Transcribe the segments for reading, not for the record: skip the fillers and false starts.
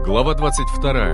Глава 22.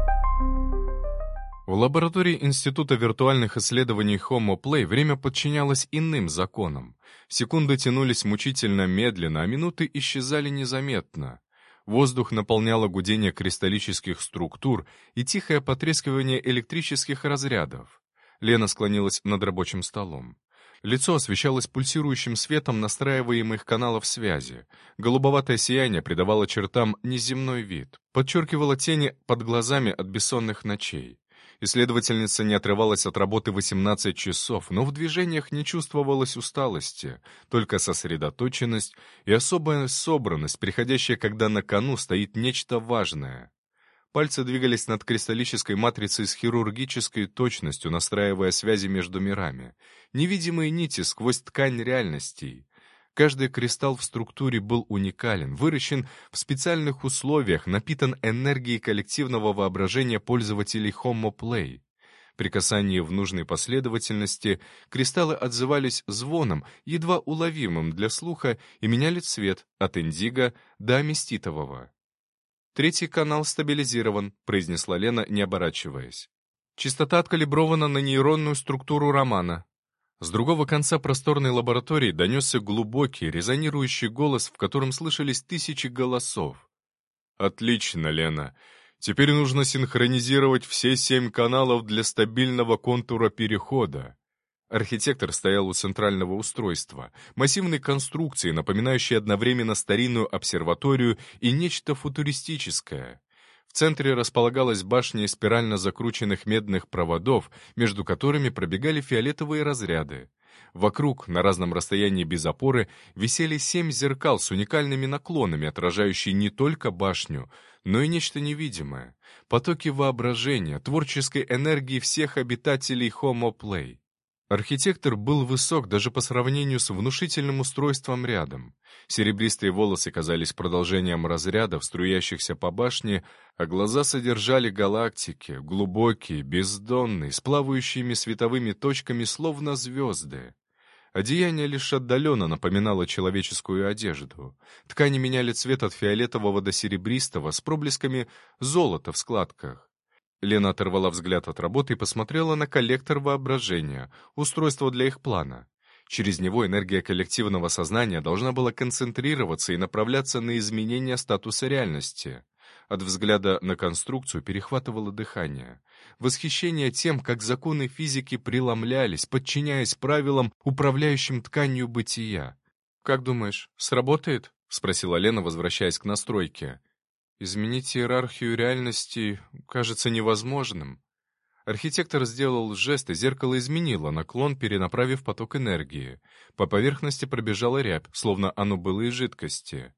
В лаборатории Института виртуальных исследований Homo Play время подчинялось иным законам. Секунды тянулись мучительно медленно, а минуты исчезали незаметно. Воздух наполняло гудение кристаллических структур и тихое потрескивание электрических разрядов. Лена склонилась над рабочим столом. Лицо освещалось пульсирующим светом настраиваемых каналов связи. Голубоватое сияние придавало чертам неземной вид, подчеркивало тени под глазами от бессонных ночей. Исследовательница не отрывалась от работы 18 часов, но в движениях не чувствовалось усталости, только сосредоточенность и особая собранность, приходящая, когда на кону стоит нечто важное. Пальцы двигались над кристаллической матрицей с хирургической точностью, настраивая связи между мирами. Невидимые нити сквозь ткань реальностей. Каждый кристалл в структуре был уникален, выращен в специальных условиях, напитан энергией коллективного воображения пользователей Homo Play. При касании в нужной последовательности кристаллы отзывались звоном, едва уловимым для слуха, и меняли цвет от индиго до аместитового. «Третий канал стабилизирован», — произнесла Лена, не оборачиваясь. «Частота откалибрована на нейронную структуру романа». С другого конца просторной лаборатории донесся глубокий, резонирующий голос, в котором слышались тысячи голосов. «Отлично, Лена. Теперь нужно синхронизировать все 7 каналов для стабильного контура перехода». Архитектор стоял у центрального устройства, массивной конструкции, напоминающей одновременно старинную обсерваторию и нечто футуристическое. В центре располагалась башня из спирально закрученных медных проводов, между которыми пробегали фиолетовые разряды. Вокруг, на разном расстоянии без опоры, висели 7 зеркал с уникальными наклонами, отражающие не только башню, но и нечто невидимое. Потоки воображения, творческой энергии всех обитателей Homo Play. Архитектор был высок даже по сравнению с внушительным устройством рядом. Серебристые волосы казались продолжением разрядов, струящихся по башне, а глаза содержали галактики, глубокие, бездонные, с плавающими световыми точками, словно звезды. Одеяние лишь отдаленно напоминало человеческую одежду. Ткани меняли цвет от фиолетового до серебристого, с проблесками золота в складках. Лена оторвала взгляд от работы и посмотрела на коллектор воображения, устройство для их плана. Через него энергия коллективного сознания должна была концентрироваться и направляться на изменение статуса реальности. От взгляда на конструкцию перехватывало дыхание. Восхищение тем, как законы физики преломлялись, подчиняясь правилам, управляющим тканью бытия. «Как думаешь, сработает?» — спросила Лена, возвращаясь к настройке. «Изменить иерархию реальности кажется невозможным». Архитектор сделал жест, и зеркало изменило наклон, перенаправив поток энергии. По поверхности пробежала рябь, словно оно было из жидкости.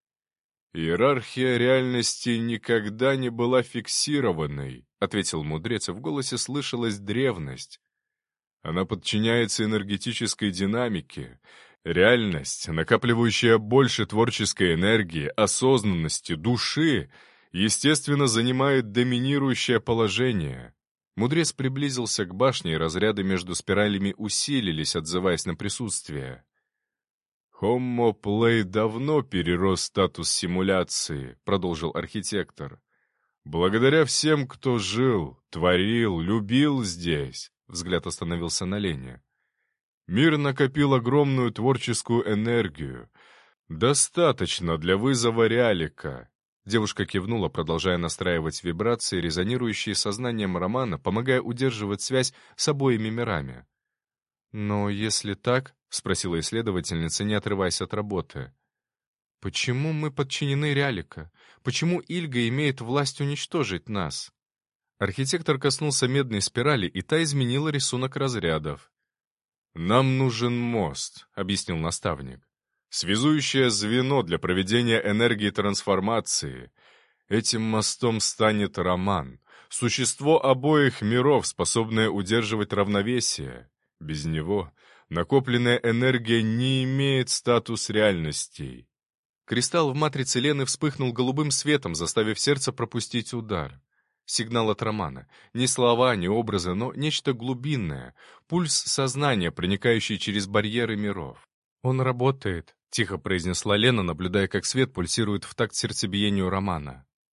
«Иерархия реальности никогда не была фиксированной», — ответил мудрец, и в голосе слышалась древность. «Она подчиняется энергетической динамике. Реальность, накапливающая больше творческой энергии, осознанности, души, естественно, занимает доминирующее положение». Мудрец приблизился к башне, и разряды между спиралями усилились, отзываясь на присутствие. «Homo Play давно перерос статус симуляции», — продолжил архитектор. «Благодаря всем, кто жил, творил, любил здесь», — взгляд остановился на Лене. «Мир накопил огромную творческую энергию. Достаточно для вызова Реалика». Девушка кивнула, продолжая настраивать вибрации, резонирующие сознанием Романа, помогая удерживать связь с обоими мирами. «Но если так, — спросила исследовательница, не отрываясь от работы, — почему мы подчинены Реалика? Почему Ильга имеет власть уничтожить нас?» Архитектор коснулся медной спирали, и та изменила рисунок разрядов. «Нам нужен мост», — объяснил наставник. «Связующее звено для проведения энергии трансформации. Этим мостом станет Роман, существо обоих миров, способное удерживать равновесие. Без него накопленная энергия не имеет статус реальностей». Кристалл в матрице Лены вспыхнул голубым светом, заставив сердце пропустить удар. Сигнал от Романа. Ни слова, ни образы, но нечто глубинное. Пульс сознания, проникающий через барьеры миров. «Он работает», — тихо произнесла Лена, наблюдая, как свет пульсирует в такт сердцебиению Романа.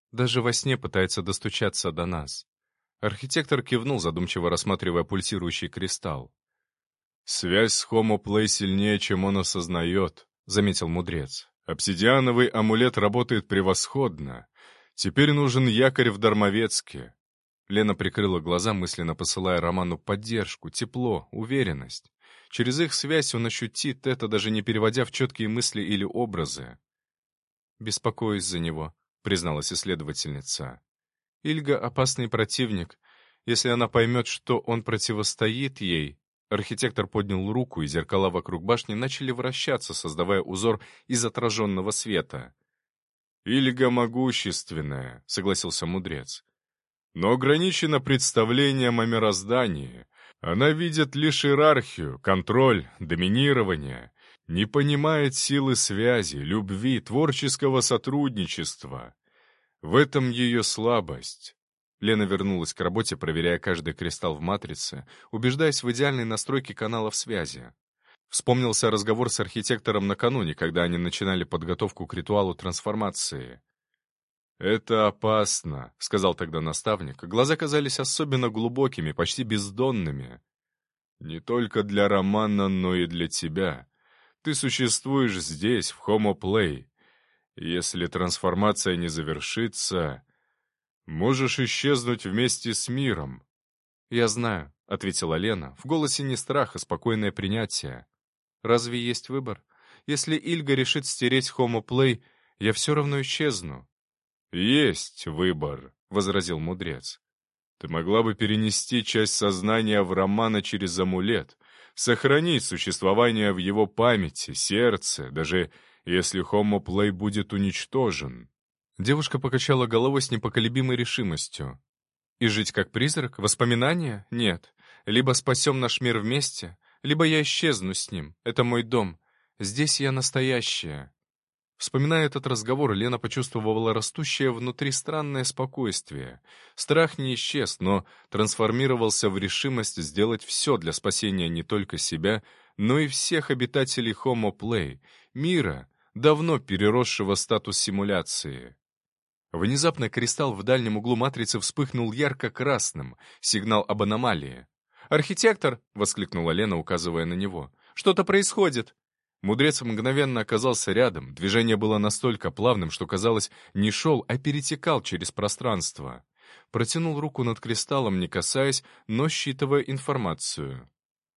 Даже во сне пытается достучаться до нас. Архитектор кивнул, задумчиво рассматривая пульсирующий кристалл. «Связь с Homo Play сильнее, чем он осознает», — заметил мудрец. «Обсидиановый амулет работает превосходно. Теперь нужен якорь в Дармовецке». Лена прикрыла глаза, мысленно посылая Роману поддержку, тепло, уверенность. Через их связь он ощутит это, даже не переводя в четкие мысли или образы. «Беспокоюсь за него», — призналась исследовательница. «Ильга — опасный противник. Если она поймет, что он противостоит ей...» Архитектор поднял руку, и зеркала вокруг башни начали вращаться, создавая узор из отраженного света. «Ильга могущественная», — согласился мудрец. «Но ограничена представлением о мироздании. Она видит лишь иерархию, контроль, доминирование, не понимает силы связи, любви, творческого сотрудничества. В этом ее слабость». Лена вернулась к работе, проверяя каждый кристалл в матрице, убеждаясь в идеальной настройке каналов связи. Вспомнился разговор с архитектором накануне, когда они начинали подготовку к ритуалу трансформации. «Это опасно», — сказал тогда наставник. Глаза казались особенно глубокими, почти бездонными. «Не только для Романа, но и для тебя. Ты существуешь здесь, в Homo Play. Если трансформация не завершится, можешь исчезнуть вместе с миром». «Я знаю», — ответила Лена. В голосе не страх, а спокойное принятие. «Разве есть выбор? Если Ильга решит стереть Homo Play, я все равно исчезну». «Есть выбор», — возразил мудрец. «Ты могла бы перенести часть сознания в Романа через амулет, сохранить существование в его памяти, сердце, даже если Homo Play будет уничтожен». Девушка покачала головой с непоколебимой решимостью. «И жить как призрак? Воспоминания? Нет. Либо спасем наш мир вместе, либо я исчезну с ним. Это мой дом. Здесь я настоящая». Вспоминая этот разговор, Лена почувствовала растущее внутри странное спокойствие. Страх не исчез, но трансформировался в решимость сделать все для спасения не только себя, но и всех обитателей Homo Play, мира, давно переросшего статус симуляции. Внезапно кристалл в дальнем углу матрицы вспыхнул ярко-красным, сигнал об аномалии. «Архитектор!» — воскликнула Лена, указывая на него. «Что-то происходит!» Мудрец мгновенно оказался рядом. Движение было настолько плавным, что, казалось, не шел, а перетекал через пространство. Протянул руку над кристаллом, не касаясь, но считывая информацию.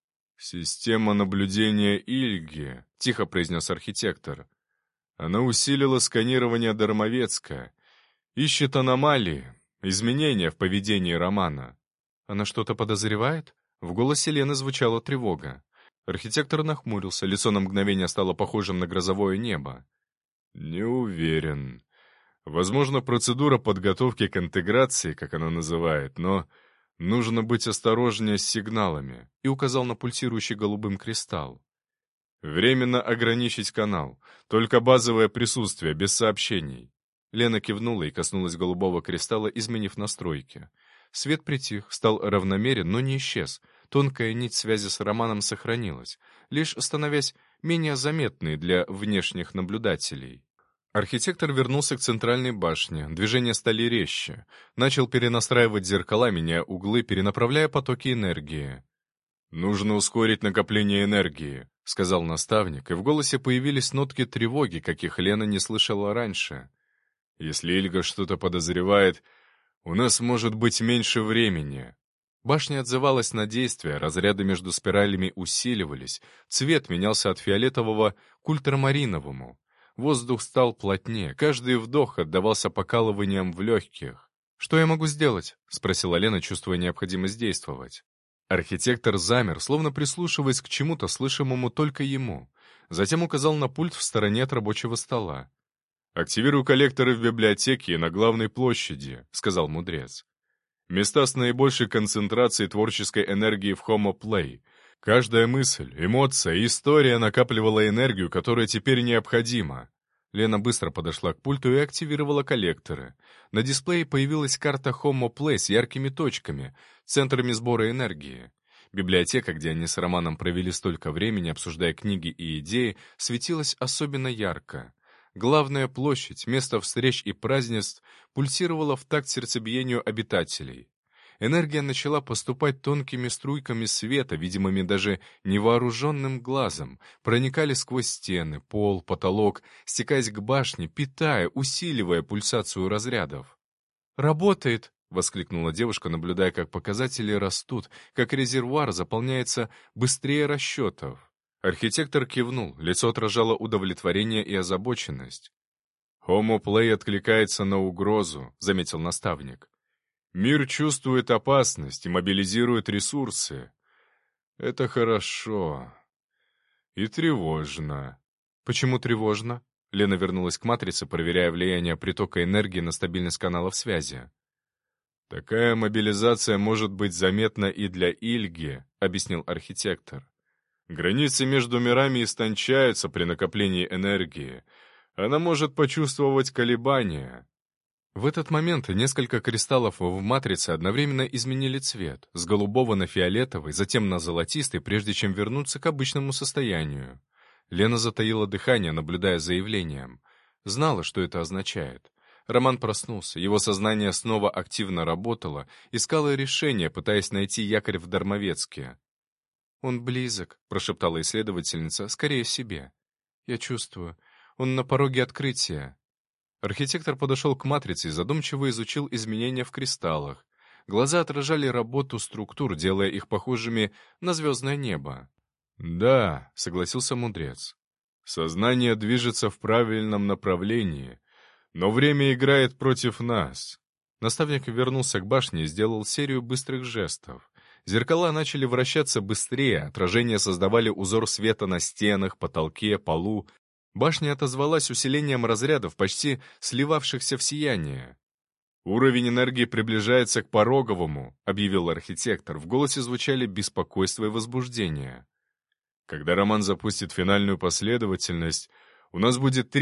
«Система наблюдения Ильги», — тихо произнес архитектор. «Она усилила сканирование Дармовецка. Ищет аномалии, изменения в поведении Романа». «Она что-то подозревает?» В голосе Лены звучала тревога. Архитектор нахмурился, лицо на мгновение стало похожим на грозовое небо. «Не уверен. Возможно, процедура подготовки к интеграции, как она называет, но нужно быть осторожнее с сигналами», и указал на пульсирующий голубым кристалл. «Временно ограничить канал, только базовое присутствие, без сообщений». Лена кивнула и коснулась голубого кристалла, изменив настройки. Свет притих, стал равномерен, но не исчез. Тонкая нить связи с Романом сохранилась, лишь становясь менее заметной для внешних наблюдателей. Архитектор вернулся к центральной башне, движения стали резче. Начал перенастраивать зеркала, меняя углы, перенаправляя потоки энергии. «Нужно ускорить накопление энергии», — сказал наставник, и в голосе появились нотки тревоги, каких Лена не слышала раньше. «Если Ильга что-то подозревает, у нас может быть меньше времени». Башня отзывалась на действия, разряды между спиралями усиливались, цвет менялся от фиолетового к ультрамариновому. Воздух стал плотнее, каждый вдох отдавался покалыванием в легких. «Что я могу сделать?» — спросила Лена, чувствуя необходимость действовать. Архитектор замер, словно прислушиваясь к чему-то, слышимому только ему. Затем указал на пульт в стороне от рабочего стола. «Активируй коллекторы в библиотеке и на главной площади», — сказал мудрец. «Места с наибольшей концентрацией творческой энергии в Homo Play. Каждая мысль, эмоция, история накапливала энергию, которая теперь необходима». Лена быстро подошла к пульту и активировала коллекторы. На дисплее появилась карта Homo Play с яркими точками, центрами сбора энергии. Библиотека, где они с Романом провели столько времени, обсуждая книги и идеи, светилась особенно ярко. Главная площадь, место встреч и празднеств, пульсировала в такт сердцебиению обитателей. Энергия начала поступать тонкими струйками света, видимыми даже невооруженным глазом, проникали сквозь стены, пол, потолок, стекаясь к башне, питая, усиливая пульсацию разрядов. «Работает!» — воскликнула девушка, наблюдая, как показатели растут, как резервуар заполняется быстрее расчетов. Архитектор кивнул, лицо отражало удовлетворение и озабоченность. «Homo Play откликается на угрозу», — заметил наставник. «Мир чувствует опасность и мобилизирует ресурсы. Это хорошо. И тревожно». «Почему тревожно?» Лена вернулась к матрице, проверяя влияние притока энергии на стабильность каналов связи. «Такая мобилизация может быть заметна и для Ильги», — объяснил архитектор. «Границы между мирами истончаются при накоплении энергии. Она может почувствовать колебания». В этот момент несколько кристаллов в матрице одновременно изменили цвет, с голубого на фиолетовый, затем на золотистый, прежде чем вернуться к обычному состоянию. Лена затаила дыхание, наблюдая за явлением. Знала, что это означает. Роман проснулся, его сознание снова активно работало, искало решение, пытаясь найти якорь в Дармовецке. «Он близок», — прошептала исследовательница, — «скорее себе. Я чувствую. Он на пороге открытия». Архитектор подошел к матрице и задумчиво изучил изменения в кристаллах. Глаза отражали работу структур, делая их похожими на звездное небо. «Да», — согласился мудрец. «Сознание движется в правильном направлении, но время играет против нас». Наставник вернулся к башне и сделал серию быстрых жестов. Зеркала начали вращаться быстрее, отражения создавали узор света на стенах, потолке, полу. Башня отозвалась усилением разрядов, почти сливавшихся в сияние. «Уровень энергии приближается к пороговому», — объявил архитектор. В голосе звучали беспокойство и возбуждение. «Когда Роман запустит финальную последовательность, у нас будет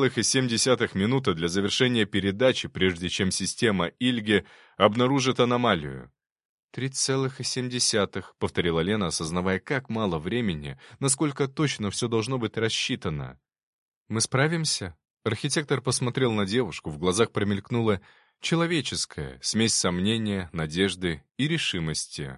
3,7 минуты для завершения передачи, прежде чем система Ильге обнаружит аномалию». 3,7, — повторила Лена, осознавая, как мало времени, насколько точно все должно быть рассчитано. «Мы справимся?» Архитектор посмотрел на девушку, в глазах промелькнула человеческая смесь сомнения, надежды и решимости.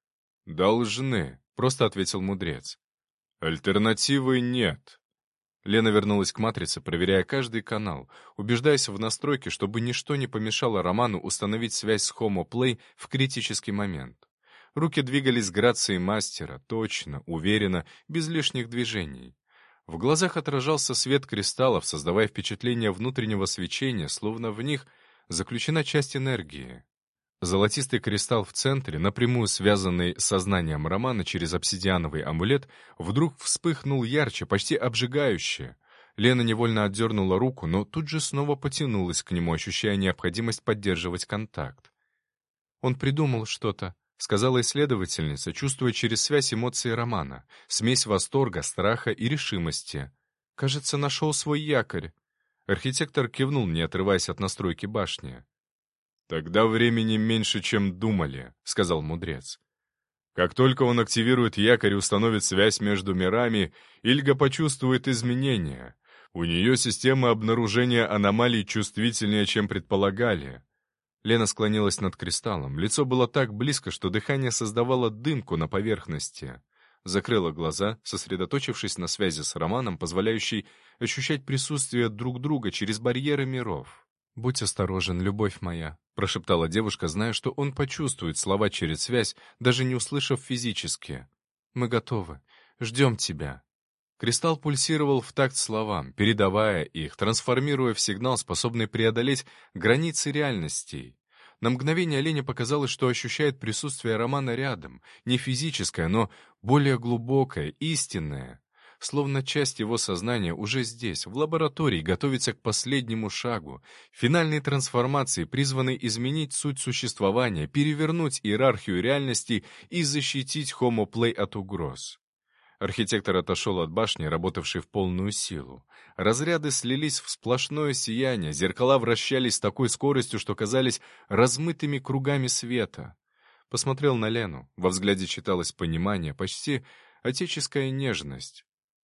«Должны», — просто ответил мудрец. «Альтернативы нет». Лена вернулась к матрице, проверяя каждый канал, убеждаясь в настройке, чтобы ничто не помешало Роману установить связь с Homo Play в критический момент. Руки двигались с грацией мастера, точно, уверенно, без лишних движений. В глазах отражался свет кристаллов, создавая впечатление внутреннего свечения, словно в них заключена часть энергии. Золотистый кристалл в центре, напрямую связанный с сознанием Романа через обсидиановый амулет, вдруг вспыхнул ярче, почти обжигающе. Лена невольно отдернула руку, но тут же снова потянулась к нему, ощущая необходимость поддерживать контакт. «Он придумал что-то», — сказала исследовательница, чувствуя через связь эмоции Романа, смесь восторга, страха и решимости. «Кажется, нашел свой якорь». Архитектор кивнул, не отрываясь от настройки башни. «Тогда времени меньше, чем думали», — сказал мудрец. «Как только он активирует якорь и установит связь между мирами, Ильга почувствует изменения. У нее система обнаружения аномалий чувствительнее, чем предполагали». Лена склонилась над кристаллом. Лицо было так близко, что дыхание создавало дымку на поверхности. Закрыла глаза, сосредоточившись на связи с Романом, позволяющей ощущать присутствие друг друга через барьеры миров. «Будь осторожен, любовь моя», — прошептала девушка, зная, что он почувствует слова через связь, даже не услышав физически. «Мы готовы. Ждем тебя». Кристалл пульсировал в такт словам, передавая их, трансформируя в сигнал, способный преодолеть границы реальностей. На мгновение Лене показалось, что ощущает присутствие Романа рядом, не физическое, но более глубокое, истинное. Словно часть его сознания уже здесь, в лаборатории, готовится к последнему шагу, финальной трансформации, призванной изменить суть существования, перевернуть иерархию реальностей и защитить Homo Play от угроз. Архитектор отошел от башни, работавшей в полную силу. Разряды слились в сплошное сияние, зеркала вращались с такой скоростью, что казались размытыми кругами света. Посмотрел на Лену, во взгляде читалось понимание, почти отеческая нежность.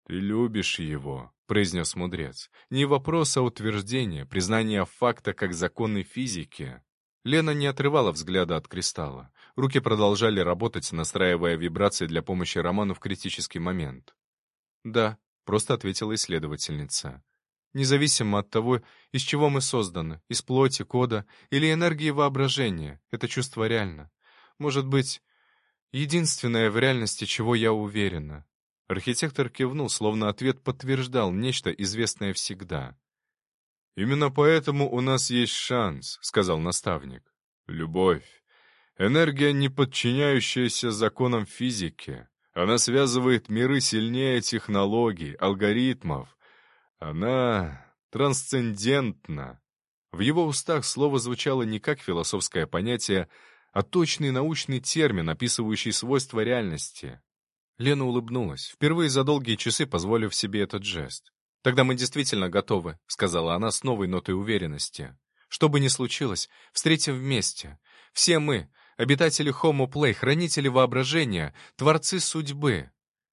«Ты любишь его», — произнес мудрец. «Не вопрос, а утверждение, признание факта как законы физики». Лена не отрывала взгляда от кристалла. Руки продолжали работать, настраивая вибрации для помощи Роману в критический момент. «Да», — просто ответила исследовательница. «Независимо от того, из чего мы созданы, из плоти, кода или энергии воображения, это чувство реально. Может быть, единственное в реальности, чего я уверена». Архитектор кивнул, словно ответ подтверждал нечто, известное всегда. «Именно поэтому у нас есть шанс», — сказал наставник. «Любовь. Энергия, не подчиняющаяся законам физики. Она связывает миры сильнее технологий, алгоритмов. Она трансцендентна». В его устах слово звучало не как философское понятие, а точный научный термин, описывающий свойства реальности. Лена улыбнулась, впервые за долгие часы позволив себе этот жест. «Тогда мы действительно готовы», — сказала она с новой нотой уверенности. «Что бы ни случилось, встретим вместе. Все мы, обитатели Homo Play, хранители воображения, творцы судьбы».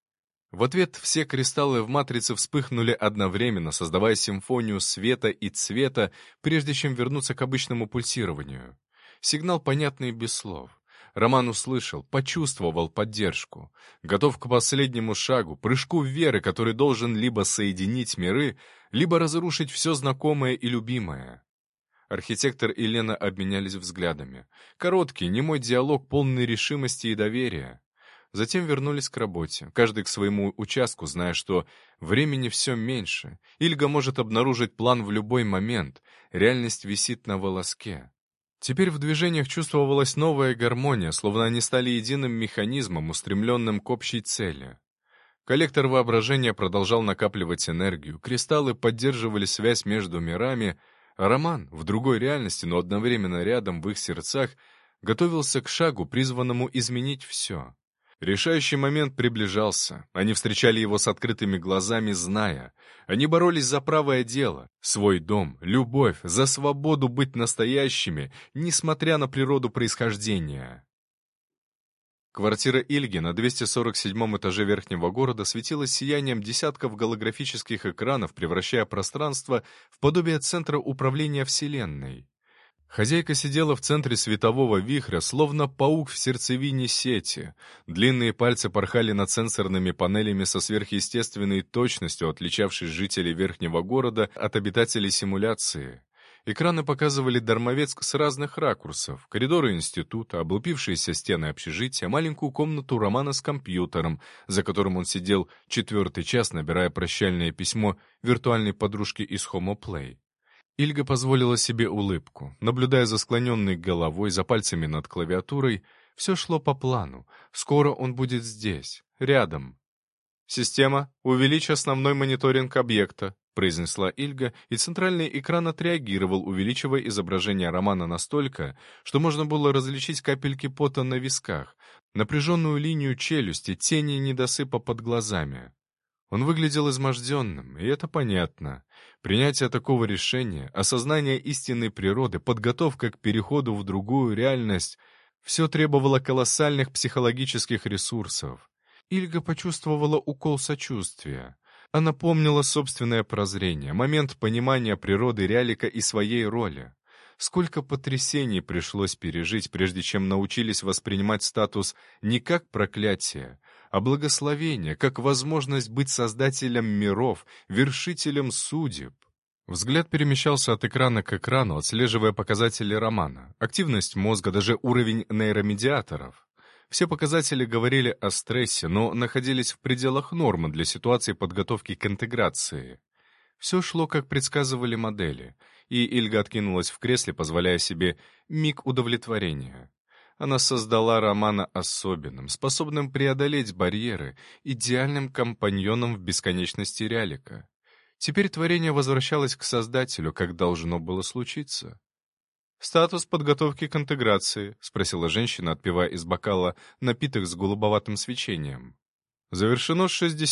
В ответ все кристаллы в матрице вспыхнули одновременно, создавая симфонию света и цвета, прежде чем вернуться к обычному пульсированию. Сигнал понятный без слов. Роман услышал, почувствовал поддержку. Готов к последнему шагу, прыжку веры, который должен либо соединить миры, либо разрушить все знакомое и любимое. Архитектор и Лена обменялись взглядами. Короткий, немой диалог, полный решимости и доверия. Затем вернулись к работе, каждый к своему участку, зная, что времени все меньше. Ильга может обнаружить план в любой момент, реальность висит на волоске. Теперь в движениях чувствовалась новая гармония, словно они стали единым механизмом, устремленным к общей цели. Коллектор воображения продолжал накапливать энергию, кристаллы поддерживали связь между мирами, а Роман, в другой реальности, но одновременно рядом в их сердцах, готовился к шагу, призванному изменить все. Решающий момент приближался. Они встречали его с открытыми глазами, зная. Они боролись за правое дело, свой дом, любовь, за свободу быть настоящими, несмотря на природу происхождения. Квартира Ильги на 247-м этаже верхнего города светилась сиянием десятков голографических экранов, превращая пространство в подобие центра управления Вселенной. Хозяйка сидела в центре светового вихря, словно паук в сердцевине сети. Длинные пальцы порхали над сенсорными панелями со сверхъестественной точностью, отличавшей жителей верхнего города от обитателей симуляции. Экраны показывали Дармовецк с разных ракурсов: коридоры института, облупившиеся стены общежития, маленькую комнату Романа с компьютером, за которым он сидел 4-й час, набирая прощальное письмо виртуальной подружке из Homo Play. Ильга позволила себе улыбку. Наблюдая за склоненной головой, за пальцами над клавиатурой, все шло по плану. Скоро он будет здесь, рядом. «Система, увеличь основной мониторинг объекта», — произнесла Ильга, и центральный экран отреагировал, увеличивая изображение Романа настолько, что можно было различить капельки пота на висках, напряженную линию челюсти, тени недосыпа под глазами. Он выглядел изможденным, и это понятно. Принятие такого решения, осознание истинной природы, подготовка к переходу в другую реальность — все требовало колоссальных психологических ресурсов. Ильга почувствовала укол сочувствия. Она помнила собственное прозрение, момент понимания природы Рялика и своей роли. Сколько потрясений пришлось пережить, прежде чем научились воспринимать статус не как проклятие, а благословение, как возможность быть создателем миров, вершителем судеб. Взгляд перемещался от экрана к экрану, отслеживая показатели Романа, активность мозга, даже уровень нейромедиаторов. Все показатели говорили о стрессе, но находились в пределах нормы для ситуации подготовки к интеграции. Все шло, как предсказывали модели, и Ильга откинулась в кресле, позволяя себе миг удовлетворения. Она создала Романа особенным, способным преодолеть барьеры, идеальным компаньоном в бесконечности Рялика. Теперь творение возвращалось к Создателю, как должно было случиться. «Статус подготовки к интеграции?» — спросила женщина, отпивая из бокала напиток с голубоватым свечением. «Завершено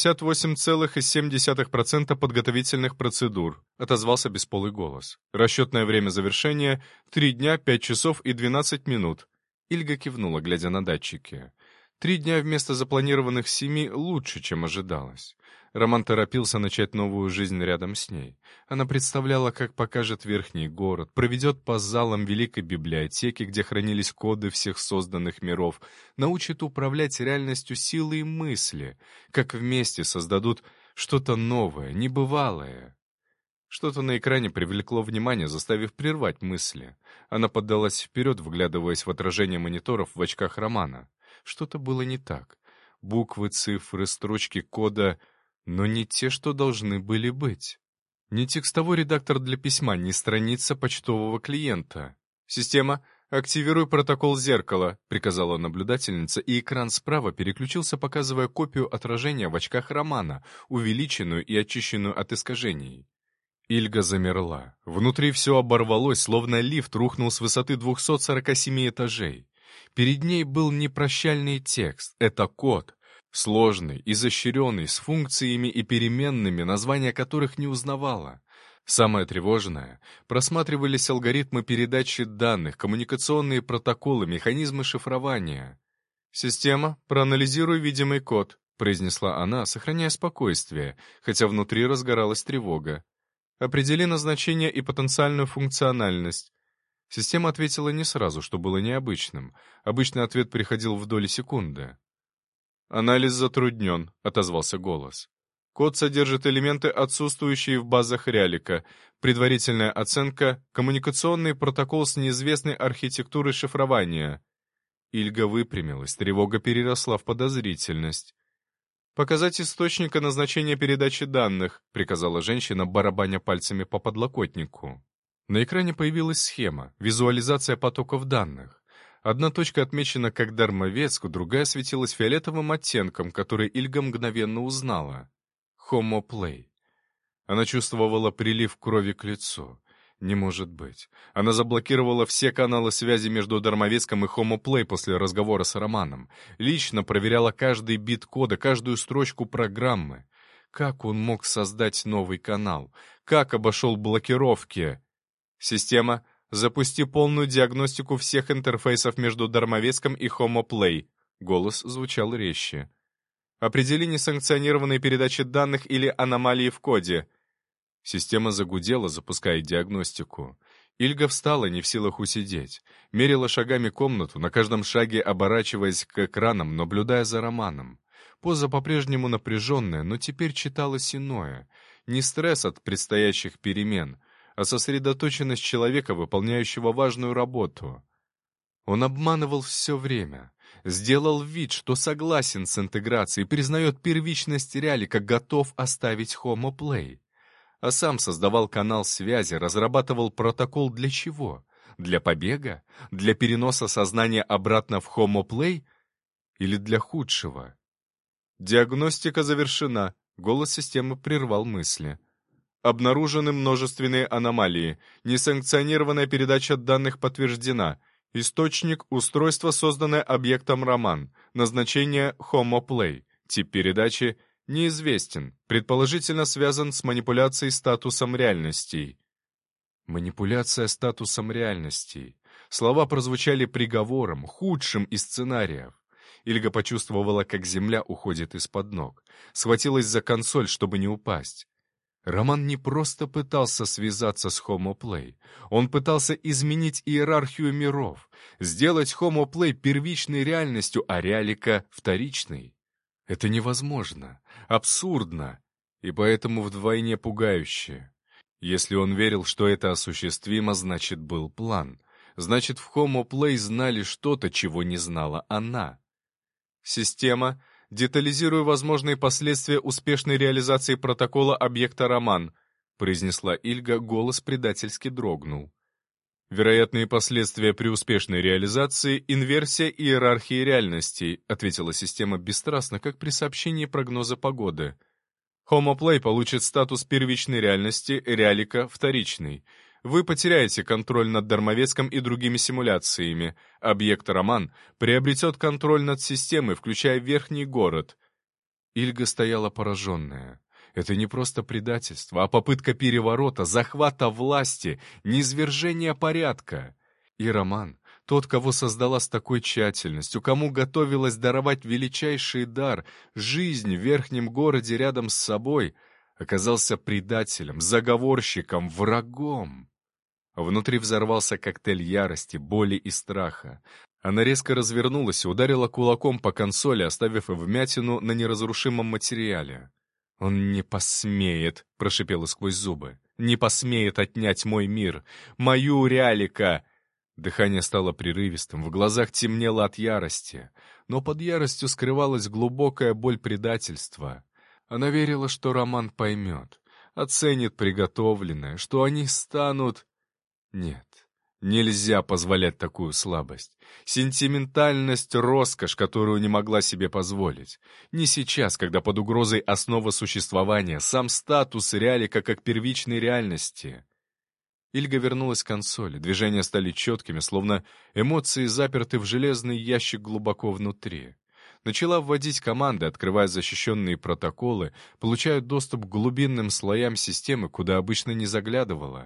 68,7% подготовительных процедур», — отозвался бесполый голос. «Расчетное время завершения — 3 дня, 5 часов и 12 минут». Ильга кивнула, глядя на датчики. 3 дня вместо запланированных 7 лучше, чем ожидалось. Роман торопился начать новую жизнь рядом с ней. Она представляла, как покажет верхний город, проведет по залам великой библиотеки, где хранились коды всех созданных миров, научит управлять реальностью силой мысли, как вместе создадут что-то новое, небывалое. Что-то на экране привлекло внимание, заставив прервать мысли. Она поддалась вперед, вглядываясь в отражение мониторов в очках Романа. Что-то было не так. Буквы, цифры, строчки кода, но не те, что должны были быть. Не текстовой редактор для письма, не страница почтового клиента. «Система, активируй протокол зеркала», — приказала наблюдательница, и экран справа переключился, показывая копию отражения в очках Романа, увеличенную и очищенную от искажений. Ильга замерла. Внутри все оборвалось, словно лифт рухнул с высоты 247 этажей. Перед ней был не прощальный текст, это код. Сложный, изощренный, с функциями и переменными, названия которых не узнавала. Самое тревожное — просматривались алгоритмы передачи данных, коммуникационные протоколы, механизмы шифрования. «Система, проанализируй видимый код», — произнесла она, сохраняя спокойствие, хотя внутри разгоралась тревога. «Определи назначение и потенциальную функциональность». Система ответила не сразу, что было необычным. Обычный ответ приходил в доли секунды. «Анализ затруднен», — отозвался голос. «Код содержит элементы, отсутствующие в базах Рялика. Предварительная оценка — коммуникационный протокол с неизвестной архитектурой шифрования». Ильга выпрямилась, тревога переросла в подозрительность. «Показать источника назначения передачи данных», — приказала женщина, барабаня пальцами по подлокотнику. На экране появилась схема, визуализация потоков данных. Одна точка отмечена как Дармовецк, другая светилась фиолетовым оттенком, который Ильга мгновенно узнала. Homo Play. Она чувствовала прилив крови к лицу. Не может быть. Она заблокировала все каналы связи между Дармовецком и Homo Play после разговора с Романом. Лично проверяла каждый бит кода, каждую строчку программы. Как он мог создать новый канал? Как обошел блокировки? «Система, запусти полную диагностику всех интерфейсов между Дармовецком и Homo Play». Голос звучал резче. «Определи несанкционированные передачи данных или аномалии в коде». Система загудела, запуская диагностику. Ильга встала, не в силах усидеть. Мерила шагами комнату, на каждом шаге оборачиваясь к экранам, наблюдая за Романом. Поза по-прежнему напряженная, но теперь читалось иное. Не стресс от предстоящих перемен, а сосредоточенность человека, выполняющего важную работу. Он обманывал все время. Сделал вид, что согласен с интеграцией, признает первичность Рялика, готов оставить Homo Play. А сам создавал канал связи, разрабатывал протокол для чего? Для побега? Для переноса сознания обратно в Homo Play? Или для худшего? «Диагностика завершена», — голос системы прервал мысли. «Обнаружены множественные аномалии. Несанкционированная передача данных подтверждена. Источник — устройство, созданное объектом Роман. Назначение — Homo Play. Тип передачи — неизвестен, предположительно связан с манипуляцией статусом реальностей». Манипуляция статусом реальностей. Слова прозвучали приговором, худшим из сценариев. Ильга почувствовала, как земля уходит из-под ног. Схватилась за консоль, чтобы не упасть. Роман не просто пытался связаться с Homo Play. Он пытался изменить иерархию миров, сделать Homo Play первичной реальностью, а Рялика — вторичной. Это невозможно, абсурдно, и поэтому вдвойне пугающе. Если он верил, что это осуществимо, значит, был план. Значит, в Homo Play знали что-то, чего не знала она. «Система, детализируй возможные последствия успешной реализации протокола объекта Роман», произнесла Ильга, голос предательски дрогнул. «Вероятные последствия при успешной реализации — инверсия иерархии реальностей», ответила система бесстрастно, как при сообщении прогноза погоды. Homo Play получит статус первичной реальности, Рялика — вторичный. Вы потеряете контроль над Дармовецком и другими симуляциями. Объект Роман приобретет контроль над системой, включая верхний город. Ильга стояла пораженная. Это не просто предательство, а попытка переворота, захвата власти, низвержения порядка. И Роман, Тот, кого создала с такой тщательностью, кому готовилась даровать величайший дар — жизнь в верхнем городе рядом с собой, оказался предателем, заговорщиком, врагом. Внутри взорвался коктейль ярости, боли и страха. Она резко развернулась и ударила кулаком по консоли, оставив вмятину на неразрушимом материале. «Он не посмеет», — прошипела сквозь зубы, — «не посмеет отнять мой мир, мою Реалика!» Дыхание стало прерывистым, в глазах темнело от ярости, но под яростью скрывалась глубокая боль предательства. Она верила, что Роман поймет, оценит приготовленное, что они станут... Нет, нельзя позволять такую слабость. Сентиментальность — роскошь, которую не могла себе позволить. Не сейчас, когда под угрозой основа существования, сам статус Реалика как первичной реальности. Ильга вернулась к консоли, движения стали четкими, словно эмоции заперты в железный ящик глубоко внутри. Начала вводить команды, открывая защищенные протоколы, получая доступ к глубинным слоям системы, куда обычно не заглядывала.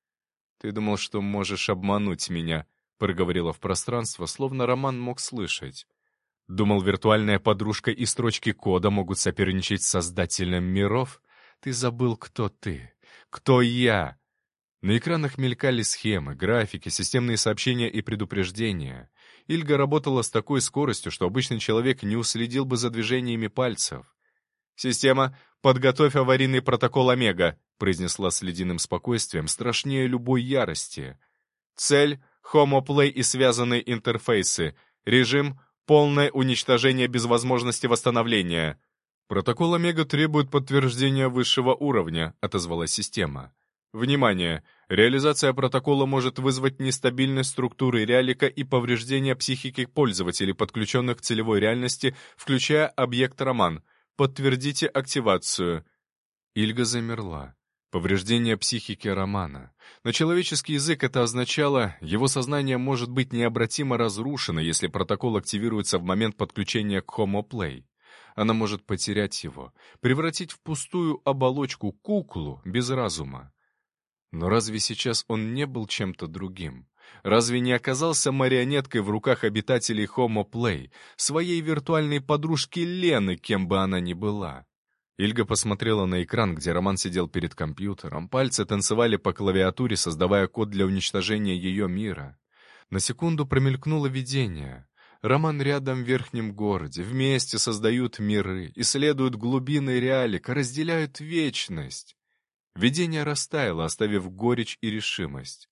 «Ты думал, что можешь обмануть меня», — проговорила в пространство, словно Роман мог слышать. «Думал, виртуальная подружка и строчки кода могут соперничать с создателем миров? Ты забыл, кто ты, кто я». На экранах мелькали схемы, графики, системные сообщения и предупреждения. Ильга работала с такой скоростью, что обычный человек не уследил бы за движениями пальцев. «Система, подготовь аварийный протокол Омега», — произнесла с ледяным спокойствием, страшнее любой ярости. «Цель — Homo Play и связанные интерфейсы. Режим — полное уничтожение без возможности восстановления». «Протокол Омега требует подтверждения высшего уровня», — отозвалась система. «Внимание! Реализация протокола может вызвать нестабильность структуры Реалика и повреждение психики пользователей, подключенных к целевой реальности, включая объект Роман. Подтвердите активацию». Ильга замерла. Повреждение психики Романа. На человеческий язык это означало, его сознание может быть необратимо разрушено, если протокол активируется в момент подключения к Homo Play. Она может потерять его, превратить в пустую оболочку, куклу без разума. Но разве сейчас он не был чем-то другим? Разве не оказался марионеткой в руках обитателей Homo Play, своей виртуальной подружки Лены, кем бы она ни была? Ильга посмотрела на экран, где Роман сидел перед компьютером. Пальцы танцевали по клавиатуре, создавая код для уничтожения ее мира. На секунду промелькнуло видение. Роман рядом в верхнем городе, вместе создают миры, исследуют глубины Реалика, разделяют вечность. Видение растаяло, оставив горечь и решимость.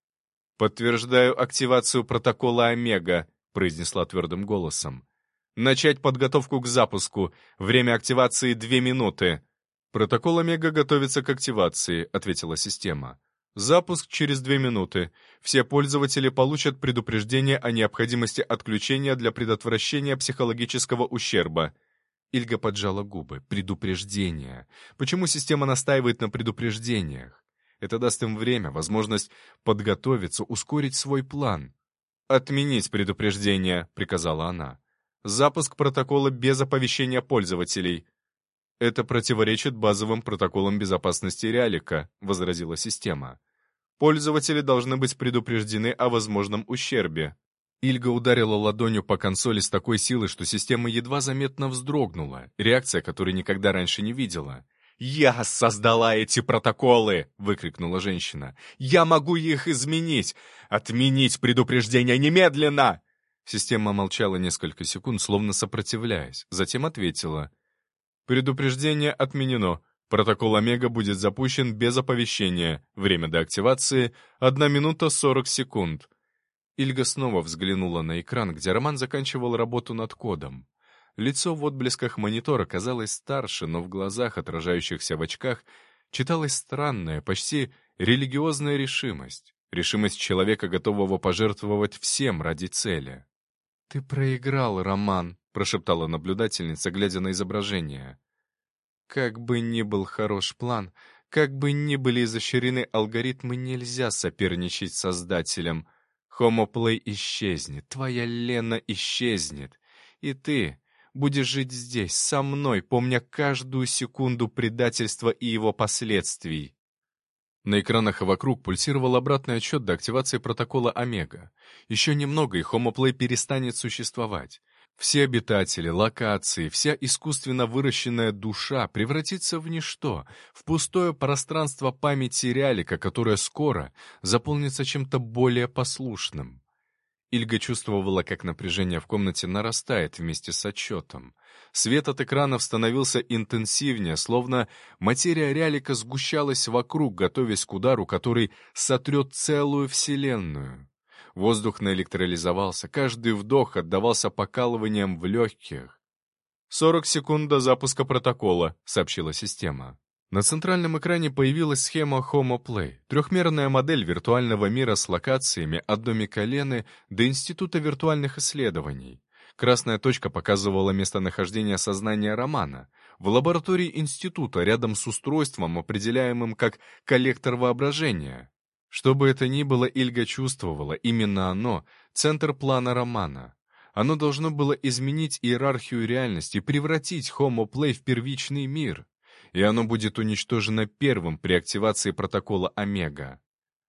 «Подтверждаю активацию протокола Омега», — произнесла твердым голосом. «Начать подготовку к запуску. Время активации 2 минуты». «Протокол Омега готовится к активации», — ответила система. «Запуск через 2 минуты. Все пользователи получат предупреждение о необходимости отключения для предотвращения психологического ущерба». Ильга поджала губы. Предупреждение. Почему система настаивает на предупреждениях? Это даст им время, возможность подготовиться, ускорить свой план. «Отменить предупреждение», — приказала она. «Запуск протокола без оповещения пользователей». «Это противоречит базовым протоколам безопасности Реалика», — возразила система. «Пользователи должны быть предупреждены о возможном ущербе». Ильга ударила ладонью по консоли с такой силой, что система едва заметно вздрогнула, реакция, которой никогда раньше не видела. «Я создала эти протоколы!» — выкрикнула женщина. «Я могу их изменить! Отменить предупреждение немедленно!» Система молчала несколько секунд, словно сопротивляясь, затем ответила. «Предупреждение отменено. Протокол Омега будет запущен без оповещения. Время до активации — 1 минута 40 секунд». Ильга снова взглянула на экран, где Роман заканчивал работу над кодом. Лицо в отблесках монитора казалось старше, но в глазах, отражающихся в очках, читалась странная, почти религиозная решимость. Решимость человека, готового пожертвовать всем ради цели. «Ты проиграл, Роман», — прошептала наблюдательница, глядя на изображение. «Как бы ни был хорош план, как бы ни были изощрены алгоритмы, нельзя соперничать с Создателем. Homo Play исчезнет, твоя Лена исчезнет, и ты будешь жить здесь, со мной, помня каждую секунду предательства и его последствий». На экранах вокруг пульсировал обратный отсчет до активации протокола Омега. Еще немного, и Homo Play перестанет существовать. Все обитатели, локации, вся искусственно выращенная душа превратится в ничто, в пустое пространство памяти Реалика, которое скоро заполнится чем-то более послушным. Ильга чувствовала, как напряжение в комнате нарастает вместе с отчетом. Свет от экранов становился интенсивнее, словно материя Реалика сгущалась вокруг, готовясь к удару, который сотрет целую вселенную. Воздух наэлектролизовался, каждый вдох отдавался покалыванием в легких. 40 секунд до запуска протокола», — сообщила система. На центральном экране появилась схема Homo Play, трехмерная модель виртуального мира с локациями от домика Лены до Института виртуальных исследований. Красная точка показывала местонахождение сознания Романа в лаборатории института рядом с устройством, определяемым как коллектор воображения. Что бы это ни было, Ильга чувствовала, именно оно — центр плана Романа. Оно должно было изменить иерархию реальности, превратить Homo Play в первичный мир. И оно будет уничтожено первым при активации протокола Омега.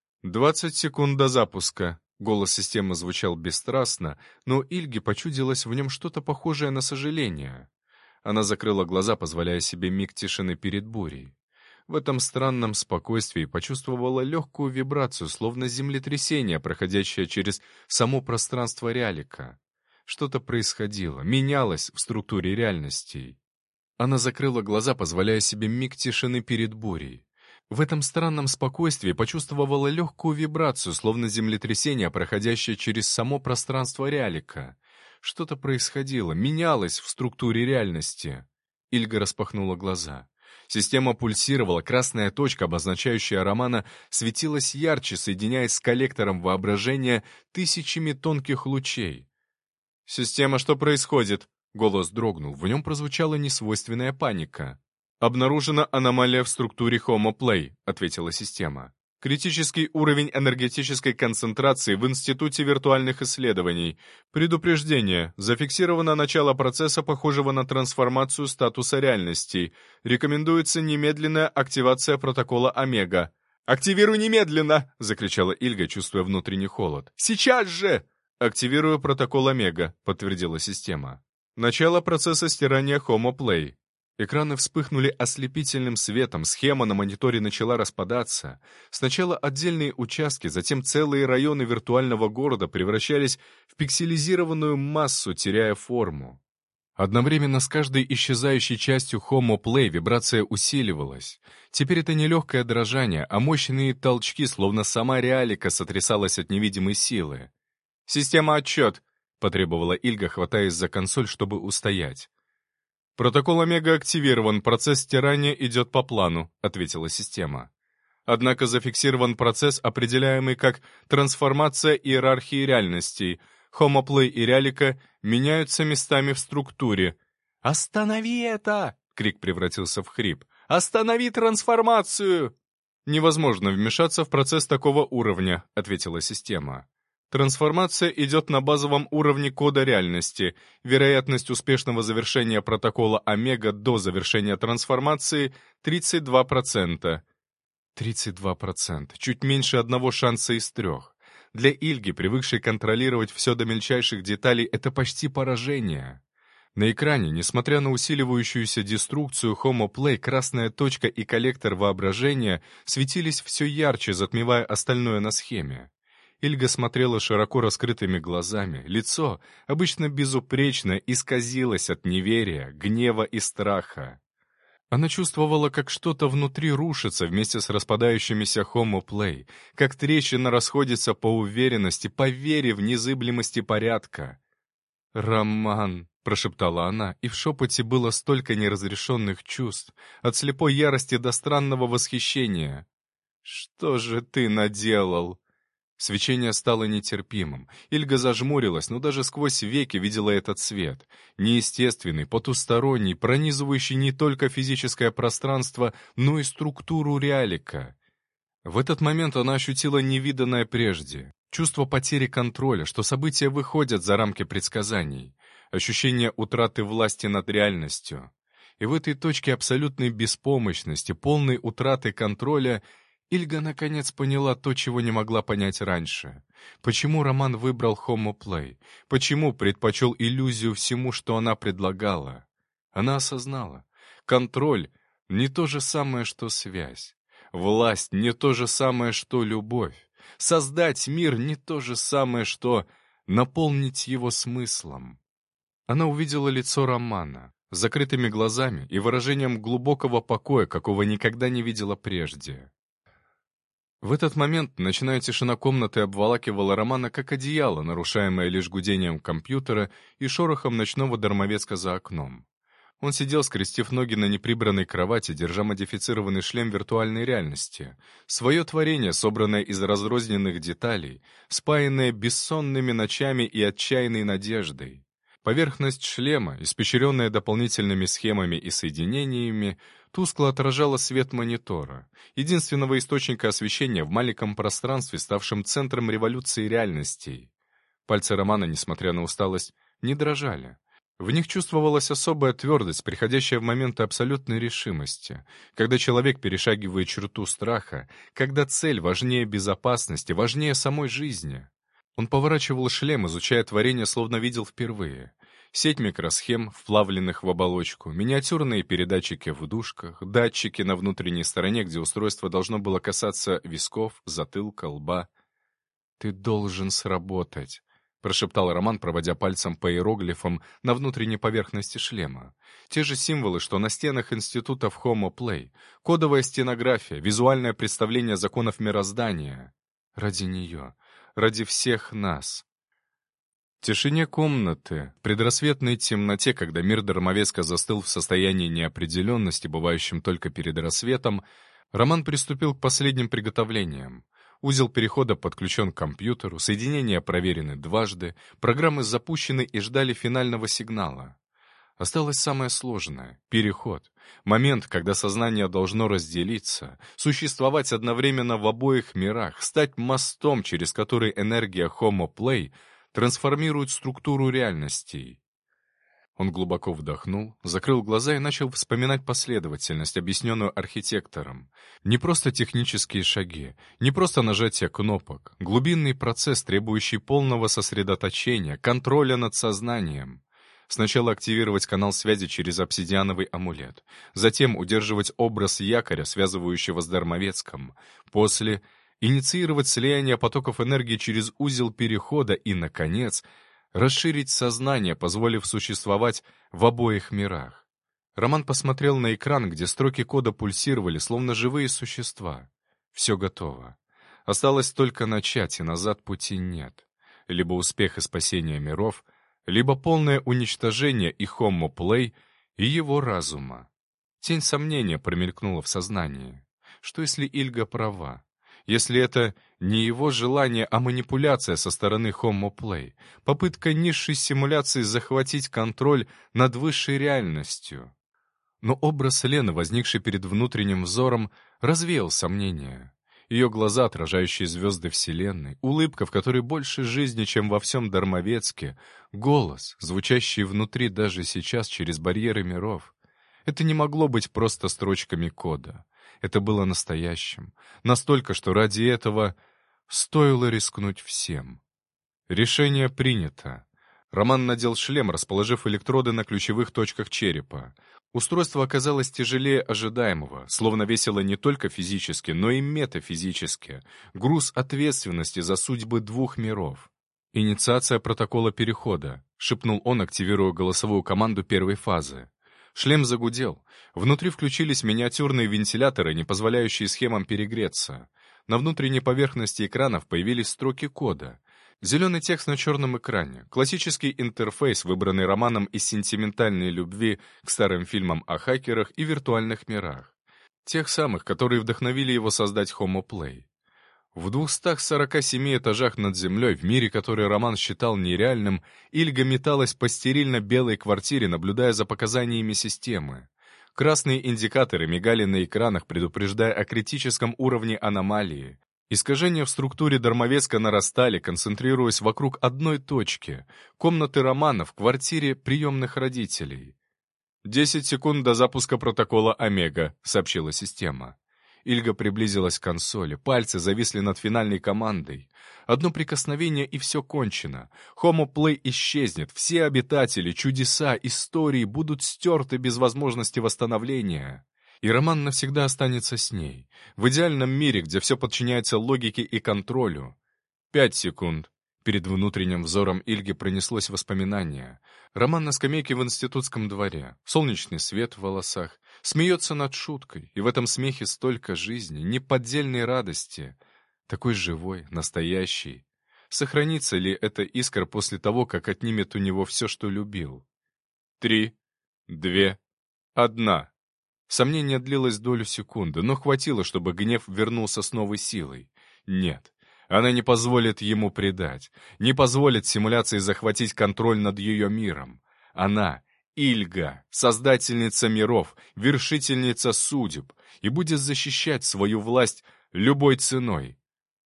20 секунд до запуска. Голос системы звучал бесстрастно, но Ильге почудилось в нем что-то похожее на сожаление. Она закрыла глаза, позволяя себе миг тишины перед бурей. В этом странном спокойствии почувствовала легкую вибрацию, словно землетрясение, проходящее через само пространство Реалика. Что-то происходило, менялось в структуре реальностей. Она закрыла глаза, позволяя себе миг тишины перед бурей. В этом странном спокойствии почувствовала легкую вибрацию, словно землетрясение, проходящее через само пространство Реалика. Что-то происходило, менялось в структуре реальности. Ильга распахнула глаза. Система пульсировала, красная точка, обозначающая Романа, светилась ярче, соединяясь с коллектором воображения тысячами тонких лучей. «Система, что происходит?» Голос дрогнул, в нем прозвучала несвойственная паника. «Обнаружена аномалия в структуре Homo Play», — ответила система. «Критический уровень энергетической концентрации в Институте виртуальных исследований. Предупреждение. Зафиксировано начало процесса, похожего на трансформацию статуса реальностей. Рекомендуется немедленная активация протокола Омега». «Активируй немедленно!» — закричала Ильга, чувствуя внутренний холод. «Сейчас же!» «Активирую протокол Омега», — подтвердила система. Начало процесса стирания Homo Play. Экраны вспыхнули ослепительным светом, схема на мониторе начала распадаться. Сначала отдельные участки, затем целые районы виртуального города превращались в пикселизированную массу, теряя форму. Одновременно с каждой исчезающей частью Homo Play вибрация усиливалась. Теперь это не легкое дрожание, а мощные толчки, словно сама Реалика сотрясалась от невидимой силы. «Система отчет!» — потребовала Ильга, хватаясь за консоль, чтобы устоять. «Протокол Омега активирован, процесс стирания идет по плану», — ответила система. Однако зафиксирован процесс, определяемый как трансформация иерархии реальностей. Homo Play и Реалика меняются местами в структуре. «Останови это!» — крик превратился в хрип. «Останови трансформацию!» «Невозможно вмешаться в процесс такого уровня», — ответила система. Трансформация идет на базовом уровне кода реальности. Вероятность успешного завершения протокола Омега до завершения трансформации 32%. 32%. Чуть меньше одного шанса из 3. Для Ильги, привыкшей контролировать все до мельчайших деталей, это почти поражение. На экране, несмотря на усиливающуюся деструкцию Homo Play, красная точка и коллектор воображения светились все ярче, затмевая остальное на схеме. Ильга смотрела широко раскрытыми глазами. Лицо, обычно безупречно, исказилось от неверия, гнева и страха. Она чувствовала, как что-то внутри рушится вместе с распадающимися Homo Play, как трещина расходится по уверенности, по вере в незыблемости порядка. «Роман», — прошептала она, и в шепоте было столько неразрешенных чувств, от слепой ярости до странного восхищения. «Что же ты наделал?» Свечение стало нетерпимым. Ильга зажмурилась, но даже сквозь веки видела этот свет. Неестественный, потусторонний, пронизывающий не только физическое пространство, но и структуру Реалика. В этот момент она ощутила невиданное прежде. Чувство потери контроля, что события выходят за рамки предсказаний. Ощущение утраты власти над реальностью. И в этой точке абсолютной беспомощности, полной утраты контроля, Ильга наконец поняла то, чего не могла понять раньше. Почему Роман выбрал Homoplay? Почему предпочел иллюзию всему, что она предлагала? Она осознала. Контроль — не то же самое, что связь. Власть — не то же самое, что любовь. Создать мир — не то же самое, что наполнить его смыслом. Она увидела лицо Романа с закрытыми глазами и выражением глубокого покоя, какого никогда не видела прежде. В этот момент ночная тишина комнаты обволакивала Романа как одеяло, нарушаемое лишь гудением компьютера и шорохом ночного дармовеска за окном. Он сидел, скрестив ноги на неприбранной кровати, держа модифицированный шлем виртуальной реальности. Свое творение, собранное из разрозненных деталей, спаянное бессонными ночами и отчаянной надеждой. Поверхность шлема, испещренная дополнительными схемами и соединениями, тускло отражала свет монитора, единственного источника освещения в маленьком пространстве, ставшем центром революции реальностей. Пальцы Романа, несмотря на усталость, не дрожали. В них чувствовалась особая твердость, приходящая в моменты абсолютной решимости, когда человек перешагивает черту страха, когда цель важнее безопасности, важнее самой жизни. Он поворачивал шлем, изучая творение, словно видел впервые. Сеть микросхем, вплавленных в оболочку, миниатюрные передатчики в дужках, датчики на внутренней стороне, где устройство должно было касаться висков, затылка, лба. «Ты должен сработать», — прошептал Роман, проводя пальцем по иероглифам на внутренней поверхности шлема. Те же символы, что на стенах институтов Homoplay, кодовая стенография, визуальное представление законов мироздания. Ради нее, ради всех нас. В тишине комнаты, в предрассветной темноте, когда мир Дармовеска застыл в состоянии неопределенности, бывающем только перед рассветом, Роман приступил к последним приготовлениям. Узел перехода подключен к компьютеру, соединения проверены дважды, программы запущены и ждали финального сигнала. Осталось самое сложное — переход. Момент, когда сознание должно разделиться, существовать одновременно в обоих мирах, стать мостом, через который энергия Homoplay трансформирует структуру реальностей. Он глубоко вдохнул, закрыл глаза и начал вспоминать последовательность, объясненную архитектором. Не просто технические шаги, не просто нажатие кнопок, глубинный процесс, требующий полного сосредоточения, контроля над сознанием. Сначала активировать канал связи через обсидиановый амулет, затем удерживать образ якоря, связывающего с Дармовецком, после инициировать слияние потоков энергии через узел перехода и, наконец, расширить сознание, позволив существовать в обоих мирах. Роман посмотрел на экран, где строки кода пульсировали, словно живые существа. Все готово. Осталось только начать, и назад пути нет. Либо успех и спасение миров, либо полное уничтожение и Homoplay, и его разума. Тень сомнения промелькнула в сознании. Что если Ильга права? Если это не его желание, а манипуляция со стороны Homoplay, попытка низшей симуляции захватить контроль над высшей реальностью. Но образ Лены, возникший перед внутренним взором, развеял сомнения. Ее глаза, отражающие звезды Вселенной, улыбка, в которой больше жизни, чем во всем Дармовецке, голос, звучащий внутри даже сейчас через барьеры миров. Это не могло быть просто строчками кода. Это было настоящим. Настолько, что ради этого стоило рискнуть всем. Решение принято. Роман надел шлем, расположив электроды на ключевых точках черепа. Устройство оказалось тяжелее ожидаемого, словно весило не только физически, но и метафизически. Груз ответственности за судьбы двух миров. «Инициация протокола перехода», — шепнул он, активируя голосовую команду первой фазы. Шлем загудел. Внутри включились миниатюрные вентиляторы, не позволяющие схемам перегреться. На внутренней поверхности экранов появились строки кода. Зеленый текст на черном экране. Классический интерфейс, выбранный Романом из сентиментальной любви к старым фильмам о хакерах и виртуальных мирах. Тех самых, которые вдохновили его создать Homoplay. В 247 этажах над землей, в мире, который Роман считал нереальным, Ильга металась по стерильно-белой квартире, наблюдая за показаниями системы. Красные индикаторы мигали на экранах, предупреждая о критическом уровне аномалии. Искажения в структуре Дармовеска нарастали, концентрируясь вокруг одной точки — комнаты Романа в квартире приемных родителей. 10 секунд до запуска протокола «Омега», — сообщила система. Ильга приблизилась к консоли, пальцы зависли над финальной командой. Одно прикосновение, и все кончено. Homo Play исчезнет, все обитатели, чудеса, истории будут стерты без возможности восстановления. И Роман навсегда останется с ней. В идеальном мире, где все подчиняется логике и контролю. 5 секунд. Перед внутренним взором Ильги пронеслось воспоминание. Роман на скамейке в институтском дворе, солнечный свет в волосах, смеется над шуткой, и в этом смехе столько жизни, неподдельной радости. Такой живой, настоящий. Сохранится ли эта искра после того, как отнимет у него все, что любил? 3, 2, 1. Сомнение длилось долю секунды, но хватило, чтобы гнев вернулся с новой силой. Нет. Она не позволит ему предать, не позволит симуляции захватить контроль над ее миром. Она — Ильга, создательница миров, вершительница судеб, и будет защищать свою власть любой ценой.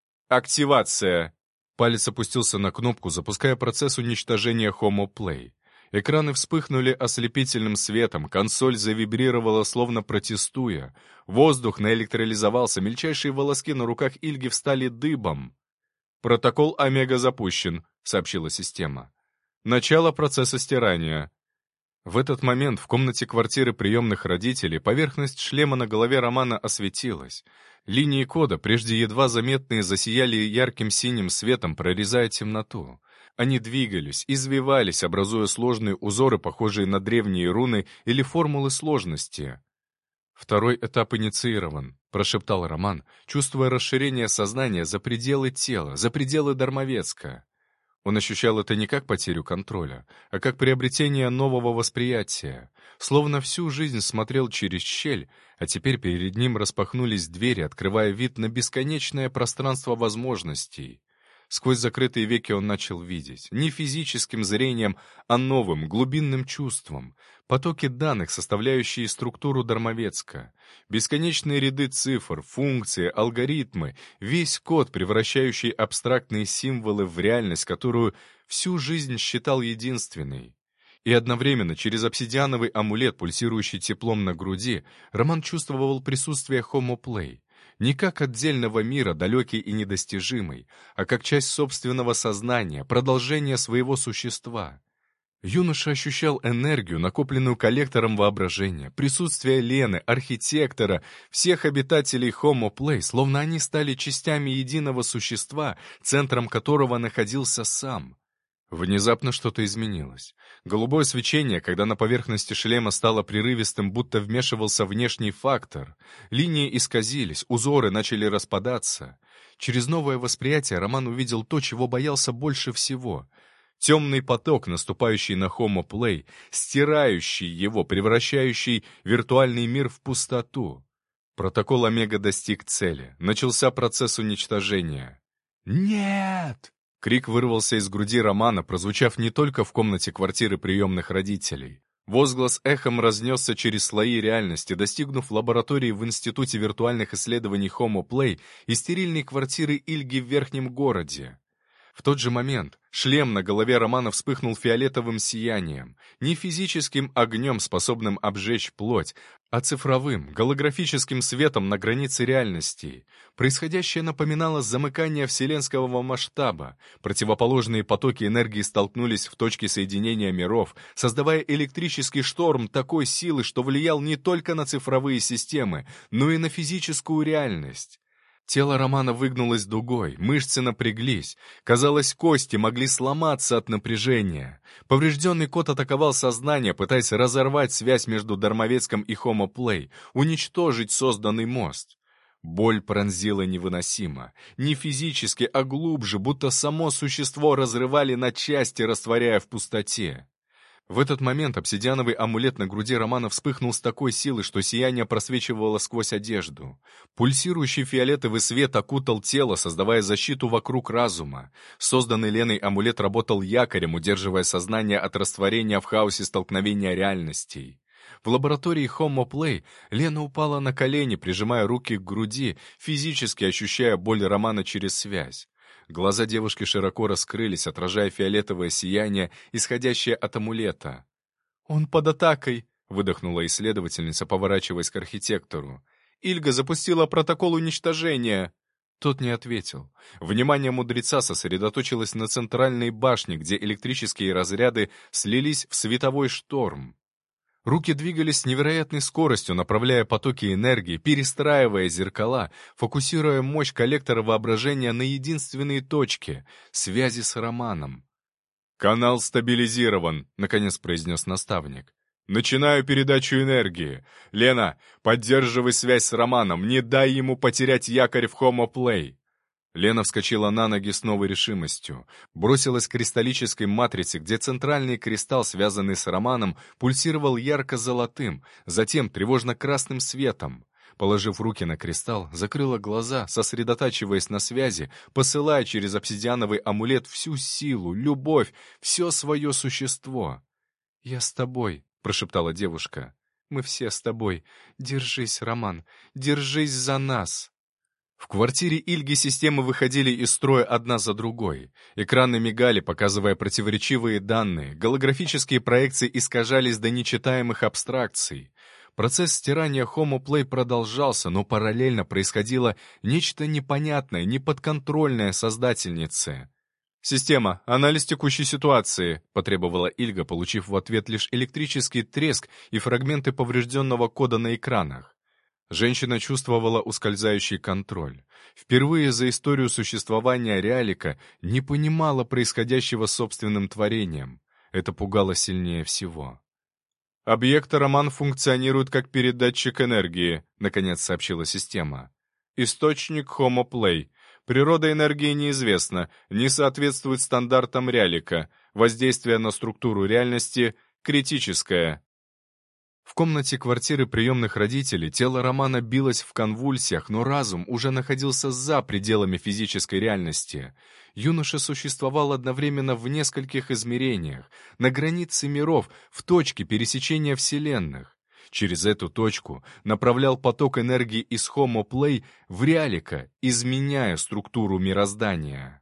Активация! Палец опустился на кнопку, запуская процесс уничтожения Homo Play. Экраны вспыхнули ослепительным светом, консоль завибрировала, словно протестуя. Воздух наэлектролизовался, мельчайшие волоски на руках Ильги встали дыбом. «Протокол Омега запущен», — сообщила система. «Начало процесса стирания». В этот момент в комнате квартиры приемных родителей поверхность шлема на голове Романа осветилась. Линии кода, прежде едва заметные, засияли ярким синим светом, прорезая темноту. Они двигались, извивались, образуя сложные узоры, похожие на древние руны или формулы сложности. «Второй этап инициирован», — прошептал Роман, чувствуя расширение сознания за пределы тела, за пределы Дармовецка. Он ощущал это не как потерю контроля, а как приобретение нового восприятия. Словно всю жизнь смотрел через щель, а теперь перед ним распахнулись двери, открывая вид на бесконечное пространство возможностей. Сквозь закрытые веки он начал видеть, не физическим зрением, а новым, глубинным чувством. Потоки данных, составляющие структуру Дармовецка. Бесконечные ряды цифр, функции, алгоритмы, весь код, превращающий абстрактные символы в реальность, которую всю жизнь считал единственной. И одновременно через обсидиановый амулет, пульсирующий теплом на груди, Роман чувствовал присутствие Homo Play. Не как отдельного мира, далекий и недостижимый, а как часть собственного сознания, продолжение своего существа. Юноша ощущал энергию, накопленную коллектором воображения, присутствие Лены, архитектора, всех обитателей Homo Play, словно они стали частями единого существа, центром которого находился сам. Внезапно что-то изменилось. Голубое свечение, когда на поверхности шлема стало прерывистым, будто вмешивался внешний фактор. Линии исказились, узоры начали распадаться. Через новое восприятие Роман увидел то, чего боялся больше всего. Темный поток, наступающий на Homo Play, стирающий его, превращающий виртуальный мир в пустоту. Протокол Омега достиг цели. Начался процесс уничтожения. «Нет!» Крик вырвался из груди Романа, прозвучав не только в комнате квартиры приемных родителей. Возглас эхом разнесся через слои реальности, достигнув лаборатории в Институте виртуальных исследований Homo Play и стерильной квартиры Ильги в Верхнем городе. В тот же момент шлем на голове Романа вспыхнул фиолетовым сиянием, не физическим огнем, способным обжечь плоть, а цифровым, голографическим светом на границе реальностей. Происходящее напоминало замыкание вселенского масштаба. Противоположные потоки энергии столкнулись в точке соединения миров, создавая электрический шторм такой силы, что влиял не только на цифровые системы, но и на физическую реальность. Тело Романа выгнулось дугой, мышцы напряглись. Казалось, кости могли сломаться от напряжения. Поврежденный кот атаковал сознание, пытаясь разорвать связь между Дармовецком и Homo Play, уничтожить созданный мост. Боль пронзила невыносимо. Не физически, а глубже, будто само существо разрывали на части, растворяя в пустоте. В этот момент обсидиановый амулет на груди Романа вспыхнул с такой силой, что сияние просвечивало сквозь одежду. Пульсирующий фиолетовый свет окутал тело, создавая защиту вокруг разума. Созданный Леной амулет работал якорем, удерживая сознание от растворения в хаосе столкновения реальностей. В лаборатории Homo Play Лена упала на колени, прижимая руки к груди, физически ощущая боль Романа через связь. Глаза девушки широко раскрылись, отражая фиолетовое сияние, исходящее от амулета. «Он под атакой!» — выдохнула исследовательница, поворачиваясь к архитектору. Ильга запустила протокол уничтожения!» Тот не ответил. Внимание мудреца сосредоточилось на центральной башне, где электрические разряды слились в световой шторм. Руки двигались с невероятной скоростью, направляя потоки энергии, перестраивая зеркала, фокусируя мощь коллектора воображения на единственные точки — связи с Романом. «Канал стабилизирован», — наконец произнес наставник. «Начинаю передачу энергии. Лена, поддерживай связь с Романом, не дай ему потерять якорь в Homo Play». Лена вскочила на ноги с новой решимостью, бросилась к кристаллической матрице, где центральный кристалл, связанный с Романом, пульсировал ярко-золотым, затем тревожно-красным светом. Положив руки на кристалл, закрыла глаза, сосредотачиваясь на связи, посылая через обсидиановый амулет всю силу, любовь, все свое существо. «Я с тобой», — прошептала девушка. «Мы все с тобой. Держись, Роман, держись за нас». В квартире Ильги системы выходили из строя одна за другой. Экраны мигали, показывая противоречивые данные, голографические проекции искажались до нечитаемых абстракций. Процесс стирания Homo Play продолжался, но параллельно происходило нечто непонятное, неподконтрольное создательнице. «Система, анализ текущей ситуации», — потребовала Ильга, получив в ответ лишь электрический треск и фрагменты поврежденного кода на экранах. Женщина чувствовала ускользающий контроль. Впервые за историю существования Реалика не понимала происходящего собственным творением. Это пугало сильнее всего. «Объект Роман функционирует как передатчик энергии», — наконец сообщила система. «Источник Homo Play. Природа энергии неизвестна, не соответствует стандартам Реалика. Воздействие на структуру реальности критическое». В комнате квартиры приемных родителей тело Романа билось в конвульсиях, но разум уже находился за пределами физической реальности. Юноша существовал одновременно в нескольких измерениях, на границе миров, в точке пересечения вселенных. Через эту точку направлял поток энергии из Homo Play в Реалика, изменяя структуру мироздания.